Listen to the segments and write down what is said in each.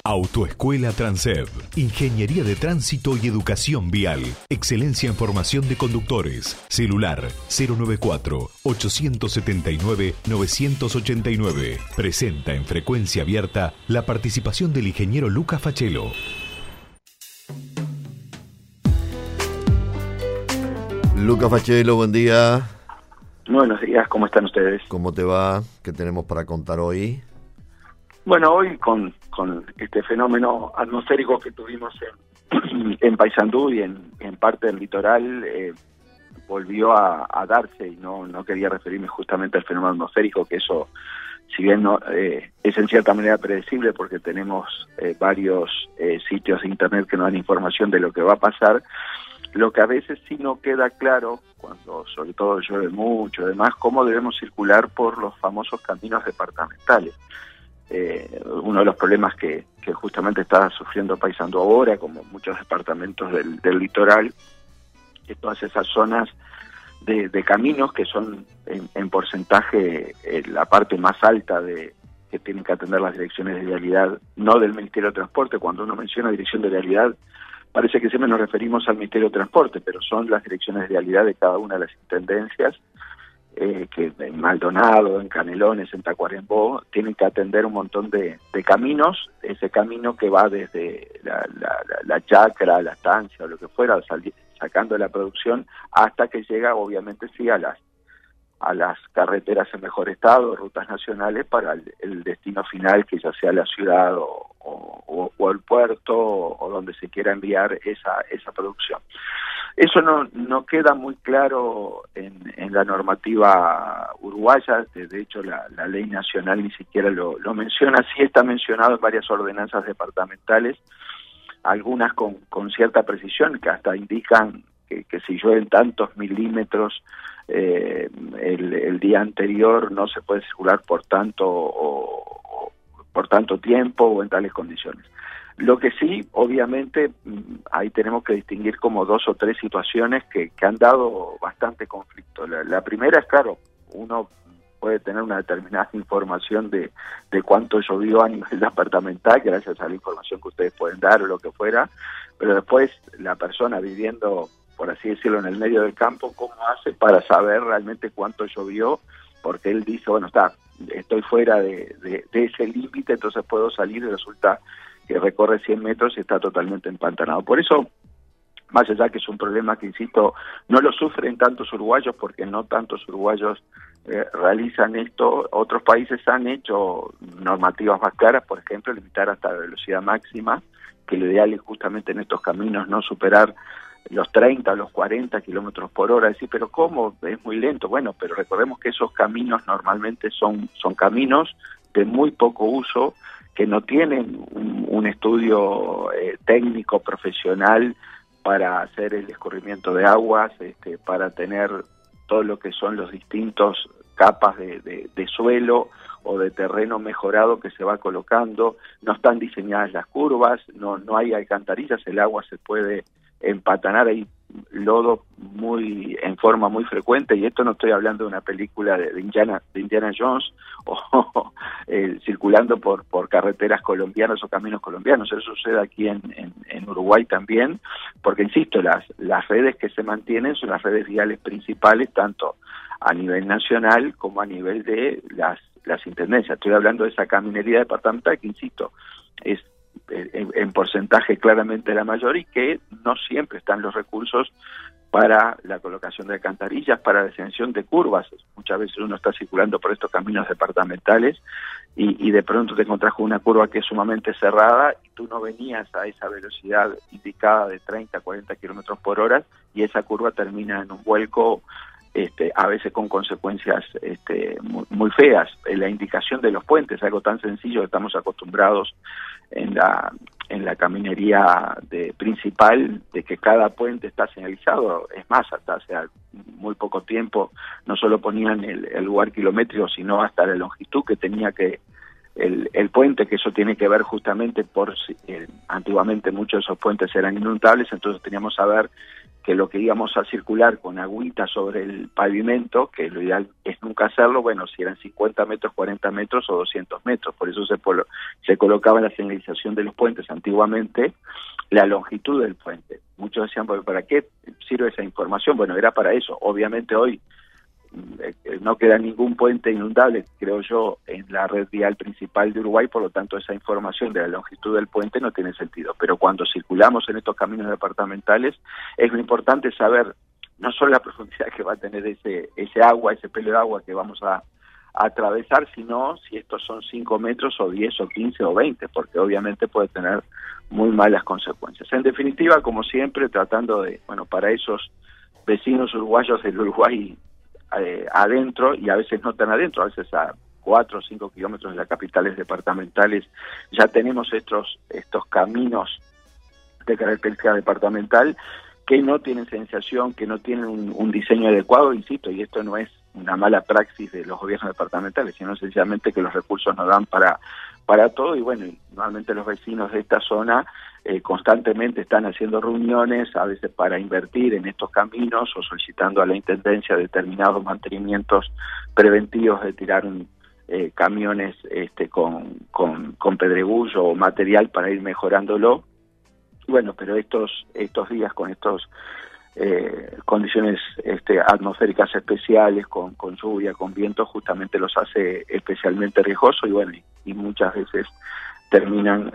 Autoescuela Transeb. Ingeniería de Tránsito y Educación Vial. Excelencia en formación de conductores. Celular 094-879-989. Presenta en frecuencia abierta la participación del ingeniero Lucas Fachelo. Lucas Fachelo, buen día. Buenos días, ¿cómo están ustedes? ¿Cómo te va? ¿Qué tenemos para contar hoy? Bueno, hoy con este fenómeno atmosférico que tuvimos en Paysandú y en parte del litoral, volvió a darse, y no quería referirme justamente al fenómeno atmosférico, que eso, si bien no es en cierta manera predecible porque tenemos varios sitios de internet que nos dan información de lo que va a pasar. Lo que a veces sí no queda claro, cuando sobre todo llueve mucho y demás, cómo debemos circular por los famosos caminos departamentales. Uno de los problemas que justamente está sufriendo Paysandú ahora, como muchos departamentos del litoral, es todas esas zonas de caminos que son en porcentaje la parte más alta que tienen que atender las direcciones de vialidad, no del Ministerio de Transporte. Cuando uno menciona dirección de vialidad, parece que siempre nos referimos al Ministerio de Transporte, pero son las direcciones de vialidad de cada una de las intendencias, que en Maldonado, en Canelones, en Tacuarembó, tienen que atender un montón de caminos. Ese camino que va desde la chacra, la estancia o lo que fuera, sacando la producción, hasta que llega, obviamente, sí, a las carreteras en mejor estado, rutas nacionales, para el destino final, que ya sea la ciudad o el puerto, o donde se quiera enviar esa producción. Eso no queda muy claro en la normativa uruguaya. De hecho, la ley nacional ni siquiera lo menciona. Sí está mencionado en varias ordenanzas departamentales, algunas con cierta precisión, que hasta indican que si llueven tantos milímetros el día anterior, no se puede circular por tanto tiempo o en tales condiciones. Lo que sí, obviamente, ahí tenemos que distinguir como dos o tres situaciones que han dado bastante conflicto. La primera es, claro, uno puede tener una determinada información de cuánto llovió a nivel departamental, gracias a la información que ustedes pueden dar o lo que fuera, pero después la persona viviendo, por así decirlo, en el medio del campo, ¿cómo hace para saber realmente cuánto llovió? Porque él dice, bueno, estoy fuera de ese límite, entonces puedo salir, y resulta que recorre 100 metros y está totalmente empantanado. Por eso, más allá que es un problema que, insisto, no lo sufren tantos uruguayos, porque no tantos uruguayos realizan esto, otros países han hecho normativas más claras, por ejemplo, limitar hasta la velocidad máxima, que lo ideal es justamente en estos caminos no superar los 30 o los 40 kilómetros por hora. Decir, pero ¿cómo? Es muy lento. Bueno, pero recordemos que esos caminos normalmente son caminos de muy poco uso, que no tienen un estudio técnico profesional para hacer el escurrimiento de aguas, para tener todo lo que son los distintos capas de suelo o de terreno mejorado que se va colocando. No están diseñadas las curvas, no hay alcantarillas, el agua se puede empatanar, hay lodo en forma muy frecuente, y esto no estoy hablando de una película de Indiana Jones o circulando por carreteras colombianas o caminos colombianos. Eso sucede aquí en Uruguay también, porque, insisto, las redes que se mantienen son las redes viales principales, tanto a nivel nacional como a nivel de las intendencias. Estoy hablando de esa caminería departamental que, insisto, es en porcentaje claramente la mayor, y que no siempre están los recursos para la colocación de alcantarillas, para la extensión de curvas. Muchas veces uno está circulando por estos caminos departamentales y de pronto te encontrás con una curva que es sumamente cerrada y tú no venías a esa velocidad indicada de 30 a 40 kilómetros por hora, y esa curva termina en un vuelco, a veces con consecuencias muy feas. La indicación de los puentes, algo tan sencillo que estamos acostumbrados en la caminería principal, de que cada puente está señalizado. Es más, hasta hace muy poco tiempo no solo ponían el lugar kilométrico, sino hasta la longitud que tenía que el puente, que eso tiene que ver justamente antiguamente muchos de esos puentes eran inundables, entonces teníamos que saber que lo que íbamos a circular con agüita sobre el pavimento, que lo ideal es nunca hacerlo, bueno, si eran 50 metros, 40 metros o 200 metros, por eso se colocaba en la señalización de los puentes antiguamente la longitud del puente. Muchos decían, ¿para qué sirve esa información? Bueno, era para eso. Obviamente hoy no queda ningún puente inundable, creo yo, en la red vial principal de Uruguay, por lo tanto esa información de la longitud del puente no tiene sentido. Pero cuando circulamos en estos caminos departamentales, es lo importante saber no solo la profundidad que va a tener ese agua, ese pelo de agua que vamos a atravesar, sino si estos son 5 metros o 10 o 15 o 20, porque obviamente puede tener muy malas consecuencias. En definitiva, como siempre, tratando de, para esos vecinos uruguayos del Uruguay adentro, y a veces no tan adentro, a veces a 4 o 5 kilómetros de las capitales departamentales, ya tenemos estos caminos de característica departamental que no tienen señalización, que no tienen un diseño adecuado, insisto, y esto no es una mala praxis de los gobiernos departamentales, sino sencillamente que los recursos no dan para todo, y normalmente los vecinos de esta zona constantemente están haciendo reuniones, a veces para invertir en estos caminos o solicitando a la Intendencia determinados mantenimientos preventivos de tirar camiones con pedregullo o material para ir mejorándolo. Pero estos días con estos condiciones atmosféricas especiales, con lluvia, con viento, justamente los hace especialmente riesgosos y muchas veces terminan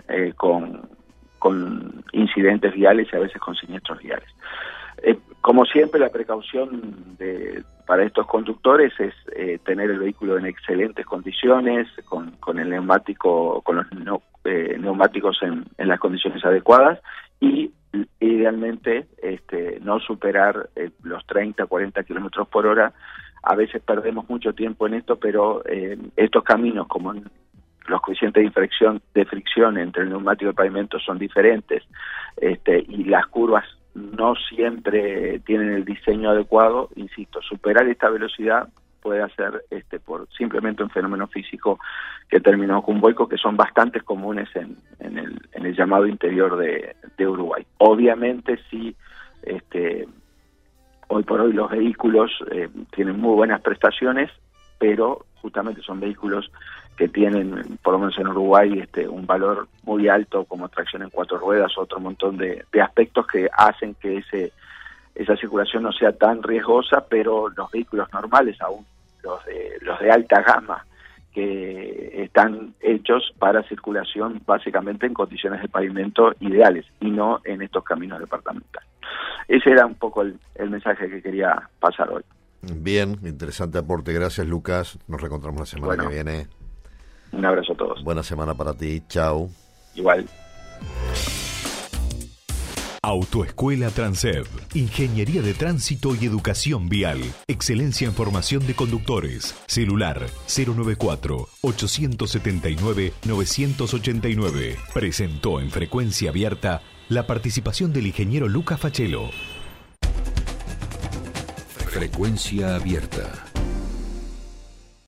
con incidentes viales y a veces con siniestros viales. Como siempre, la precaución para estos conductores es tener el vehículo en excelentes condiciones, con el neumático, con los neumáticos en las condiciones adecuadas, y idealmente no superar los 30, 40 kilómetros por hora. A veces perdemos mucho tiempo en esto, pero estos caminos, como los coeficientes de fricción entre el neumático y el pavimento son diferentes, y las curvas no siempre tienen el diseño adecuado, insisto, superar esta velocidad puede hacer por simplemente un fenómeno físico que terminó con vuelcos que son bastante comunes en el llamado interior de Uruguay. Obviamente sí, hoy por hoy los vehículos tienen muy buenas prestaciones, pero justamente son vehículos que tienen, por lo menos en Uruguay, un valor muy alto, como tracción en 4 ruedas, otro montón de aspectos que hacen que esa circulación no sea tan riesgosa, pero los vehículos normales, aún los de alta gama, que están hechos para circulación básicamente en condiciones de pavimento ideales y no en estos caminos departamentales. Ese era un poco el mensaje que quería pasar hoy. Bien, interesante aporte. Gracias, Lucas. Nos reencontramos la semana que viene. Un abrazo a todos. Buena semana para ti. Chau. Igual. Autoescuela Transeb, Ingeniería de Tránsito y Educación Vial, Excelencia en Formación de Conductores, celular 094-879-989, presentó en Frecuencia Abierta la participación del ingeniero Lucas Fachelo. Frecuencia Abierta.